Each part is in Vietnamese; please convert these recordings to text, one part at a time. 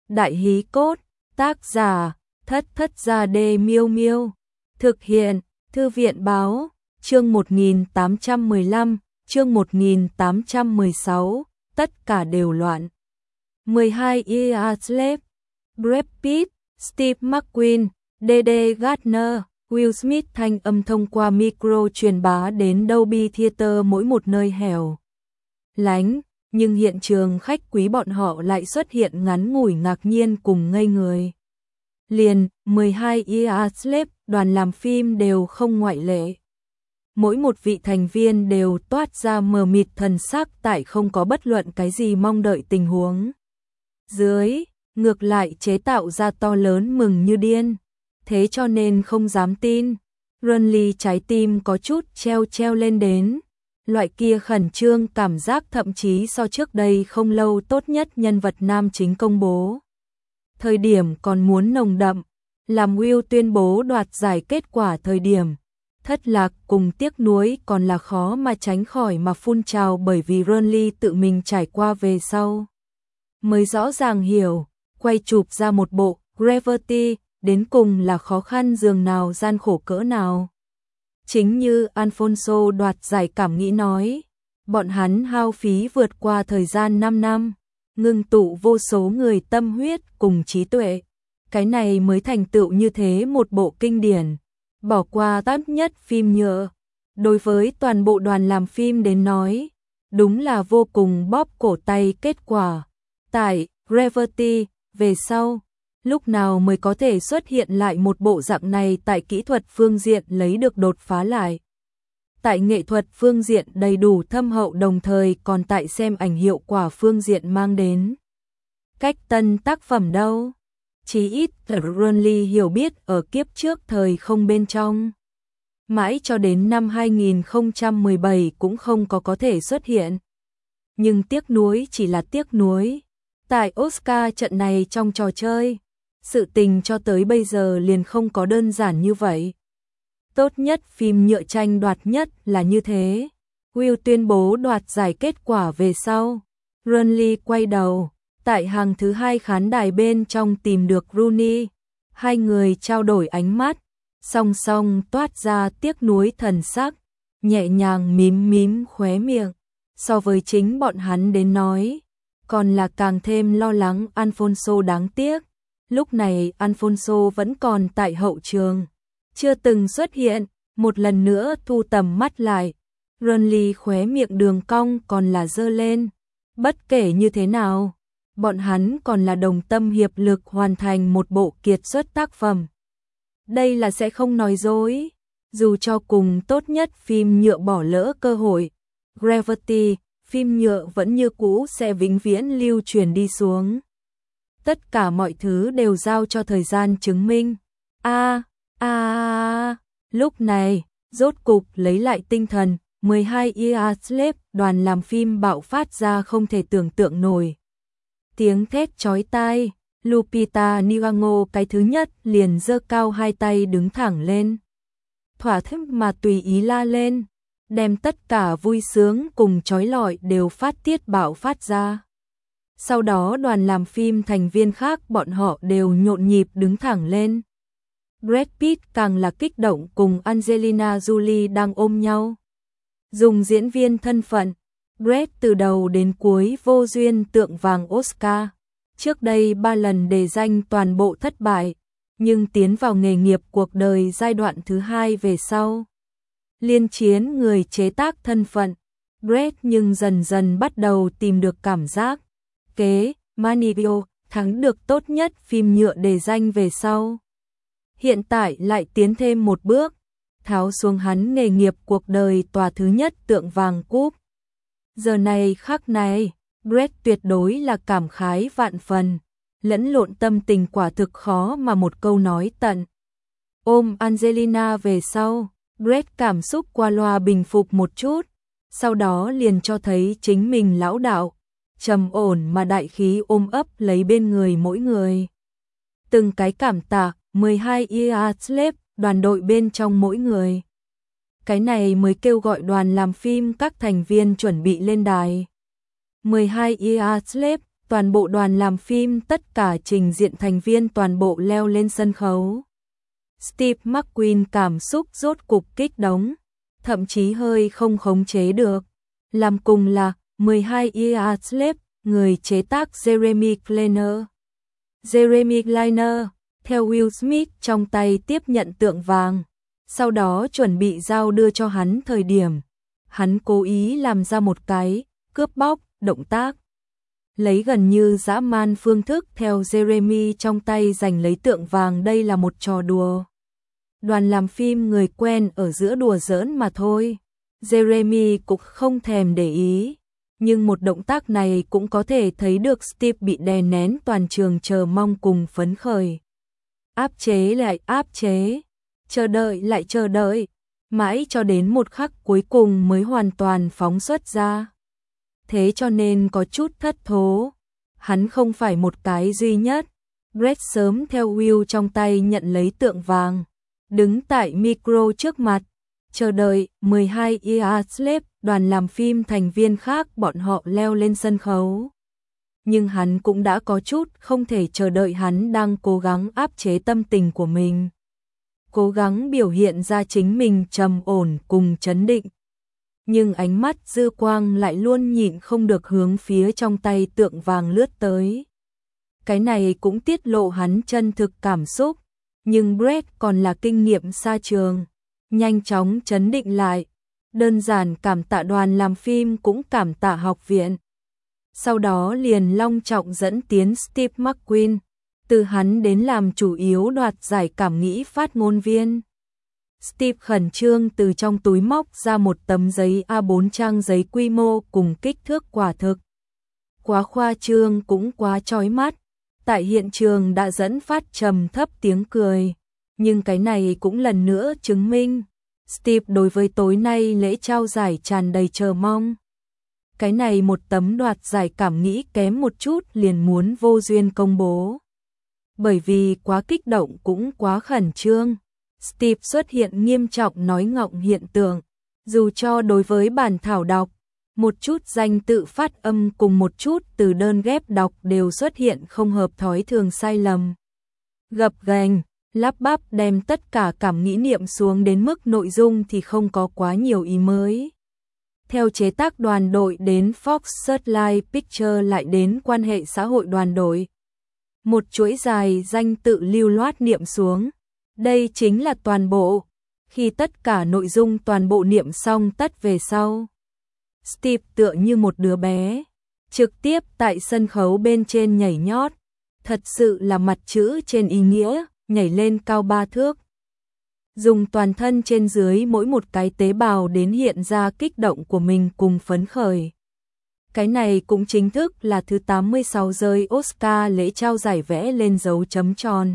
Đại hí cốt, tác giả, Thất Gia Đê Miêu Miêu. Thực hiện, Thư viện báo, chương 1815, chương 1816, tất cả đều loạn. 12 Years Slave, Brad Pitt, Steve McQueen, D.D. Gardner, Will Smith thanh âm thông qua micro truyền bá đến Dolby Theater mỗi một nơi hẻo lánh, nhưng hiện trường khách quý bọn họ lại xuất hiện ngắn ngủi ngạc nhiên cùng ngây người. Liền, 12 Years Slave, đoàn làm phim đều không ngoại lệ. Mỗi một vị thành viên đều toát ra mờ mịt thần sắc tại không có bất luận cái gì mong đợi tình huống dưới, ngược lại chế tạo ra to lớn mừng như điên. Thế cho nên không dám tin, Runly trái tim có chút treo lên đến. Loại kia khẩn trương cảm giác thậm chí so trước đây không lâu tốt nhất nhân vật nam chính công bố. Thời điểm còn muốn nồng đậm, làm Will tuyên bố đoạt giải kết quả thời điểm. Thất lạc cùng tiếc nuối còn là khó mà tránh khỏi mà phun trào bởi vì Runly tự mình trải qua về sau. Mới rõ ràng hiểu, quay chụp ra một bộ Gravity, đến cùng là khó khăn dường nào gian khổ cỡ nào. Chính như Alfonso đoạt giải cảm nghĩ nói, bọn hắn hao phí vượt qua thời gian 5 năm, ngưng tụ vô số người tâm huyết cùng trí tuệ. Cái này mới thành tựu như thế một bộ kinh điển, bỏ qua tốt nhất phim nhựa. Đối với toàn bộ đoàn làm phim đến nói, đúng là vô cùng bóp cổ tay kết quả. Tại Gravity, về sau, lúc nào mới có thể xuất hiện lại một bộ dạng này tại kỹ thuật phương diện lấy được đột phá lại. Tại nghệ thuật phương diện đầy đủ thâm hậu đồng thời còn tại xem ảnh hiệu quả phương diện mang đến. Cách tân tác phẩm đâu? Chí ít Runly hiểu biết ở kiếp trước thời không bên trong. Mãi cho đến năm 2017 cũng không có thể xuất hiện. Nhưng tiếc nuối chỉ là tiếc nuối. Tại Oscar trận này trong trò chơi, sự tình cho tới bây giờ liền không có đơn giản như vậy. Tốt nhất phim nhựa tranh đoạt nhất là như thế. Will tuyên bố đoạt giải kết quả về sau. Runly quay đầu, tại hàng thứ hai khán đài bên trong tìm được Rooney. Hai người trao đổi ánh mắt, song song toát ra tiếc nuối thần sắc, nhẹ nhàng mím khóe miệng. So với chính bọn hắn đến nói, còn là càng thêm lo lắng Alfonso đáng tiếc. Lúc này Alfonso vẫn còn tại hậu trường, chưa từng xuất hiện, một lần nữa thu tầm mắt lại. Runly khóe miệng đường cong còn là dơ lên. Bất kể như thế nào, bọn hắn còn là đồng tâm hiệp lực hoàn thành một bộ kiệt xuất tác phẩm. Đây là sẽ không nói dối, dù cho cùng tốt nhất phim nhựa bỏ lỡ cơ hội. Gravity, phim nhựa vẫn như cũ sẽ vĩnh viễn lưu truyền đi xuống. Tất cả mọi thứ đều giao cho thời gian chứng minh. Lúc này, rốt cục lấy lại tinh thần, 12 Years Slave, đoàn làm phim bạo phát ra không thể tưởng tượng nổi. Tiếng thét chói tai, Lupita Nyong'o cái thứ nhất liền giơ cao hai tay đứng thẳng lên. Thỏa thích mà tùy ý la lên, đem tất cả vui sướng cùng chói lọi đều phát tiết bạo phát ra. Sau đó đoàn làm phim thành viên khác bọn họ đều nhộn nhịp đứng thẳng lên. Brad Pitt càng là kích động cùng Angelina Jolie đang ôm nhau. Dùng diễn viên thân phận, Brad từ đầu đến cuối vô duyên tượng vàng Oscar. Trước đây 3 lần đề danh toàn bộ thất bại, nhưng tiến vào nghề nghiệp cuộc đời giai đoạn thứ 2 về sau. Liên chiến người chế tác thân phận, Brad nhưng dần dần bắt đầu tìm được cảm giác. Manivio thắng được tốt nhất phim nhựa đề danh về sau. Hiện tại lại tiến thêm một bước, tháo xuống hắn nghề nghiệp cuộc đời tòa thứ nhất tượng vàng cúp. Giờ này khắc này, Brad tuyệt đối là cảm khái vạn phần, lẫn lộn tâm tình quả thực khó mà một câu nói tận. Ôm Angelina về sau, Brad cảm xúc qua loa bình phục một chút, sau đó liền cho thấy chính mình lão đạo, trầm ổn mà đại khí ôm ấp lấy bên người mỗi người. Từng cái cảm tạ, 12 Years Slave, đoàn đội bên trong mỗi người. Cái này mới kêu gọi đoàn làm phim các thành viên chuẩn bị lên đài. 12 Years Slave, toàn bộ đoàn làm phim tất cả trình diện thành viên toàn bộ leo lên sân khấu. Steve McQueen cảm xúc rốt cục kích động, thậm chí hơi không khống chế được. Làm cùng là 12 Years Slave, người chế tác Jeremy Kleiner. Jeremy Kleiner, theo Will Smith trong tay tiếp nhận tượng vàng, sau đó chuẩn bị giao đưa cho hắn thời điểm. Hắn cố ý làm ra một cái cướp bóc động tác. Lấy gần như dã man phương thức theo Jeremy trong tay giành lấy tượng vàng, đây là một trò đùa. Đoàn làm phim người quen ở giữa đùa giỡn mà thôi. Jeremy cũng không thèm để ý. Nhưng một động tác này cũng có thể thấy được Steve bị đè nén, toàn trường chờ mong cùng phấn khởi. Áp chế lại áp chế, chờ đợi lại chờ đợi, mãi cho đến một khắc cuối cùng mới hoàn toàn phóng xuất ra. Thế cho nên có chút thất thố. Hắn không phải một cái duy nhất. Brett sớm theo Will trong tay nhận lấy tượng vàng, đứng tại micro trước mặt, chờ đợi 12 Years Slave, đoàn làm phim thành viên khác bọn họ leo lên sân khấu. Nhưng hắn cũng đã có chút không thể chờ đợi, hắn đang cố gắng áp chế tâm tình của mình. Cố gắng biểu hiện ra chính mình trầm ổn cùng trấn định. Nhưng ánh mắt dư quang lại luôn nhịn không được hướng phía trong tay tượng vàng lướt tới. Cái này cũng tiết lộ hắn chân thực cảm xúc. Nhưng Brett còn là kinh nghiệm xa trường, nhanh chóng trấn định lại. Đơn giản cảm tạ đoàn làm phim cũng cảm tạ học viện. Sau đó liền long trọng dẫn tiến Steve McQueen, từ hắn đến làm chủ yếu đoạt giải cảm nghĩ phát ngôn viên. Steve khẩn trương từ trong túi móc ra một tấm giấy A4 trang giấy quy mô cùng kích thước quả thực. Quá khoa trương cũng quá chói mắt. Tại hiện trường đã dẫn phát trầm thấp tiếng cười. Nhưng cái này cũng lần nữa chứng minh Steve đối với tối nay lễ trao giải tràn đầy chờ mong. Cái này một tấm đoạt giải cảm nghĩ kém một chút liền muốn vô duyên công bố. Bởi vì quá kích động cũng quá khẩn trương, Steve xuất hiện nghiêm trọng nói ngọng hiện tượng. Dù cho đối với bản thảo đọc, một chút danh tự phát âm cùng một chút từ đơn ghép đọc đều xuất hiện không hợp thói thường sai lầm. Gập ghềnh, lắp bắp đem tất cả cảm nghĩ niệm xuống đến mức nội dung thì không có quá nhiều ý mới. Theo chế tác đoàn đội đến Fox Searchlight Pictures lại đến quan hệ xã hội đoàn đội. Một chuỗi dài danh tự lưu loát niệm xuống. Đây chính là toàn bộ. Khi tất cả nội dung toàn bộ niệm xong tất về sau, Steve tựa như một đứa bé, trực tiếp tại sân khấu bên trên nhảy nhót. Thật sự là mặt chữ trên ý nghĩa, nhảy lên cao 3 thước. Dùng toàn thân trên dưới mỗi một cái tế bào đến hiện ra kích động của mình cùng phấn khởi. Cái này cũng chính thức là thứ 86 rơi Oscar lễ trao giải vẽ lên dấu chấm tròn.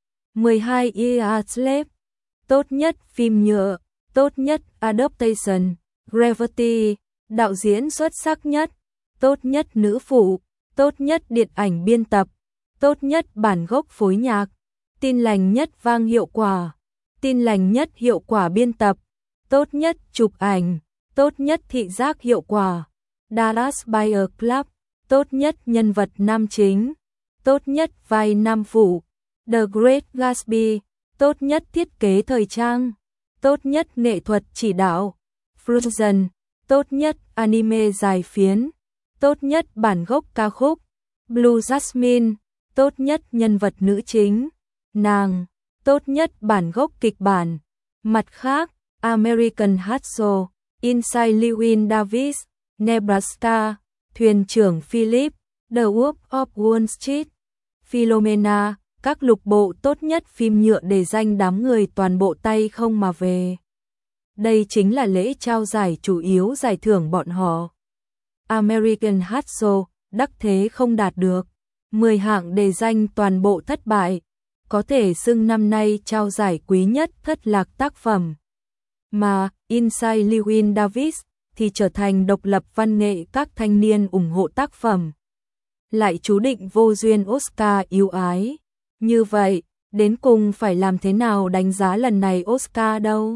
12 Years Slave, tốt nhất phim nhựa, tốt nhất adaptation, Gravity, đạo diễn xuất sắc nhất, tốt nhất nữ phụ, tốt nhất điện ảnh biên tập, tốt nhất bản gốc phối nhạc, tin lành nhất vang hiệu quả, tin lành nhất hiệu quả biên tập, tốt nhất chụp ảnh, tốt nhất thị giác hiệu quả, Dallas Buyers Club, tốt nhất nhân vật nam chính, tốt nhất vai nam phụ, The Great Gatsby, tốt nhất thiết kế thời trang, tốt nhất nghệ thuật chỉ đạo, Frozen, tốt nhất anime dài phiến, tốt nhất bản gốc ca khúc, Blue Jasmine, tốt nhất nhân vật nữ chính, nàng, tốt nhất bản gốc kịch bản. Mặt khác, American Hustle, Inside Llewyn Davis, Nebraska, Thuyền trưởng Philip, The Wolf of Wall Street, Philomena, các lục bộ tốt nhất phim nhựa để danh đám người toàn bộ tay không mà về. Đây chính là lễ trao giải chủ yếu giải thưởng bọn họ. American Hustle, đắc thế không đạt được. 10 hạng đề danh toàn bộ thất bại. Có thể xưng năm nay trao giải quý nhất thất lạc tác phẩm. Mà Inside Llewyn Davis thì trở thành độc lập văn nghệ các thanh niên ủng hộ tác phẩm. Lại chú định vô duyên Oscar yêu ái. Như vậy, đến cùng phải làm thế nào đánh giá lần này Oscar đâu?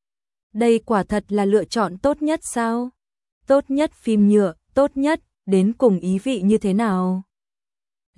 Đây quả thật là lựa chọn tốt nhất sao? Tốt nhất phim nhựa, tốt nhất, đến cùng ý vị như thế nào?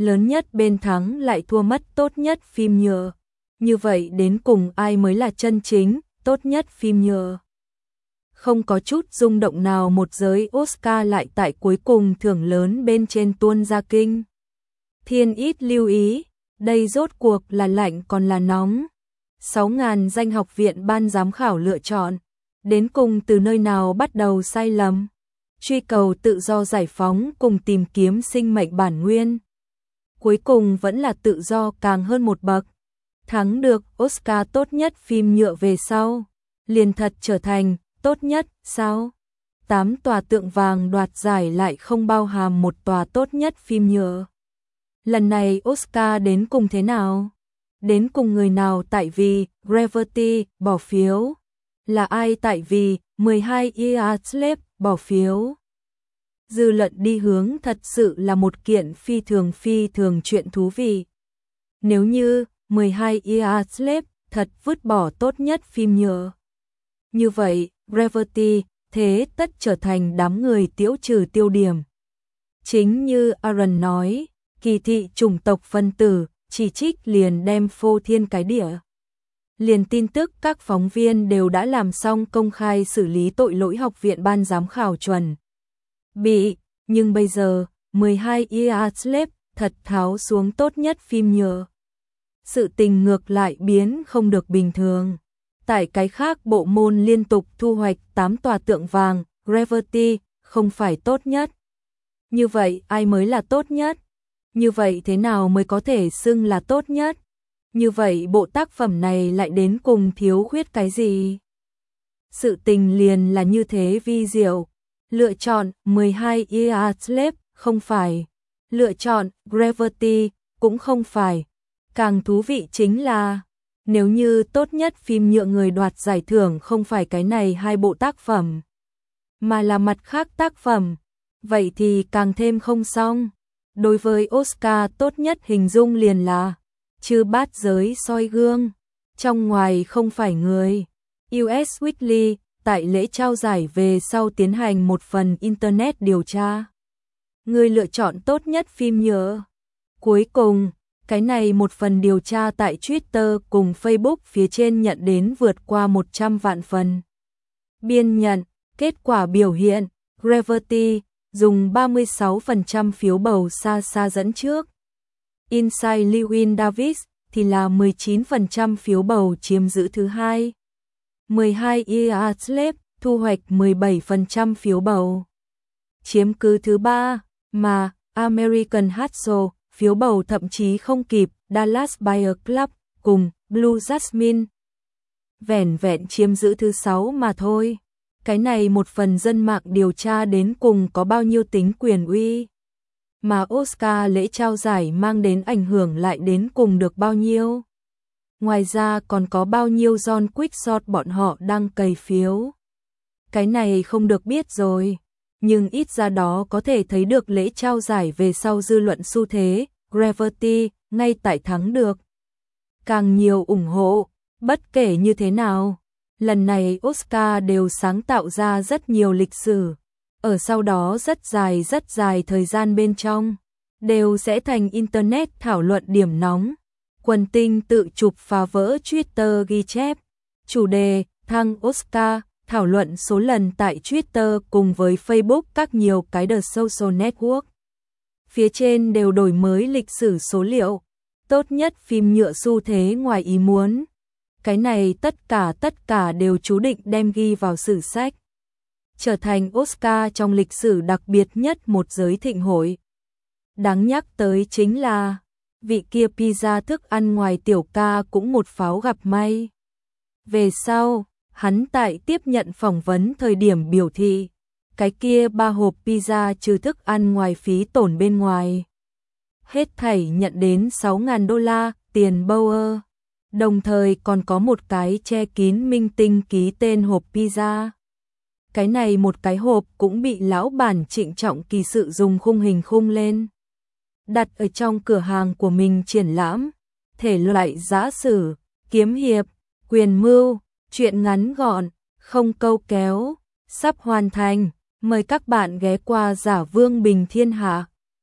lớn nhất bên thắng lại thua mất tốt nhất phim nhựa. Như vậy đến cùng ai mới là chân chính tốt nhất phim nhựa? Không có chút rung động nào, một giới Oscar lại tại cuối cùng thưởng lớn bên trên tuôn ra kinh thiên. Ít lưu ý, đây rốt cuộc là lạnh còn là nóng. 6.000 danh học viện ban giám khảo lựa chọn, đến cùng từ nơi nào bắt đầu sai lầm? Truy cầu tự do giải phóng cùng tìm kiếm sinh mệnh bản nguyên. Cuối cùng vẫn là tự do càng hơn một bậc. Thắng được Oscar tốt nhất phim nhựa về sau, liền thật trở thành tốt nhất sao? 8 tòa tượng vàng đoạt giải lại không bao hàm một tòa tốt nhất phim nhựa. Lần này Oscar đến cùng thế nào? Đến cùng người nào tại vì Gravity bỏ phiếu? Là ai tại vì 12 Years Slave bỏ phiếu? Dư luận đi hướng thật sự là một kiện phi thường chuyện thú vị. Nếu như 12 Years Slave thật vứt bỏ tốt nhất phim nhựa, như vậy Gravity thế tất trở thành đám người tiễu trừ tiêu điểm. Chính như Aaron nói, kỳ thị chủng tộc phân tử, chỉ trích liền đem phô thiên cái địa. Liền tin tức các phóng viên đều đã làm xong công khai xử lý tội lỗi học viện ban giám khảo chuẩn bị, nhưng bây giờ 12 Years Slave thật tháo xuống tốt nhất phim nhựa. Sự tình ngược lại biến không được bình thường. Tại cái khác bộ môn liên tục thu hoạch 8 tòa tượng vàng, Gravity không phải tốt nhất. Như vậy ai mới là tốt nhất? Như vậy thế nào mới có thể xưng là tốt nhất? Như vậy bộ tác phẩm này lại đến cùng thiếu khuyết cái gì? Sự tình liền là như thế vi diệu. Lựa chọn 12 Years Slave không phải. Lựa chọn Gravity cũng không phải. Càng thú vị chính là, nếu như tốt nhất phim nhựa người đoạt giải thưởng không phải cái này hai bộ tác phẩm, mà là mặt khác tác phẩm, vậy thì càng thêm không xong. Đối với Oscar tốt nhất hình dung liền là chư bát giới soi gương, trong ngoài không phải người. US Weekly tại lễ trao giải về sau tiến hành một phần Internet điều tra. Người lựa chọn tốt nhất phim nhựa. Cuối cùng, cái này một phần điều tra tại Twitter cùng Facebook phía trên nhận đến vượt qua 100 vạn phần biên nhận. Kết quả biểu hiện, Gravity dùng 36% phiếu bầu xa dẫn trước. Inside Llewyn Davis thì là 19% phiếu bầu chiếm giữ thứ hai. 12 Years Slave thu hoạch 17% phiếu bầu, chiếm cứ thứ ba, mà American Hustle phiếu bầu thậm chí không kịp Dallas Buyers Club cùng Blue Jasmine, vẻn vẹn chiếm giữ thứ 6 mà thôi. Cái này một phần dân mạng điều tra đến cùng có bao nhiêu tính quyền uy, mà Oscar lễ trao giải mang đến ảnh hưởng lại đến cùng được bao nhiêu. Ngoài ra còn có bao nhiêu John Quickshot bọn họ đang cày phiếu. Cái này không được biết rồi, nhưng ít ra đó có thể thấy được lễ trao giải về sau dư luận xu thế, Gravity ngay tại thắng được càng nhiều ủng hộ. Bất kể như thế nào, lần này Oscar đều sáng tạo ra rất nhiều lịch sử, ở sau đó rất dài thời gian bên trong, đều sẽ thành Internet thảo luận điểm nóng. Quần tinh tự chụp phá vỡ Twitter ghi chép, chủ đề thăng Oscar, thảo luận số lần tại Twitter cùng với Facebook các nhiều cái The Social Network. Phía trên đều đổi mới lịch sử số liệu, tốt nhất phim nhựa xu thế ngoài ý muốn. Cái này tất cả đều chú định đem ghi vào sử sách, trở thành Oscar trong lịch sử đặc biệt nhất một giới thịnh hội. Đáng nhắc tới chính là, vị kia pizza thức ăn ngoài tiểu ca cũng một pháo gặp may. Về sau, hắn tại tiếp nhận phỏng vấn thời điểm biểu thị, cái kia 3 hộp pizza trừ thức ăn ngoài phí tổn bên ngoài, hết thảy nhận đến 6.000 đô la tiền Bauer. Đồng thời còn có một cái che kín minh tinh ký tên hộp pizza. Cái này một cái hộp cũng bị lão bản trịnh trọng kỳ sự dùng khung hình khung lên, đặt ở trong cửa hàng của mình triển lãm. Thể loại giã sử, kiếm hiệp, quyền mưu, truyện ngắn gọn, không câu kéo, sắp hoàn thành. Mời các bạn ghé qua Giả Vương Bình Thiên Hạ.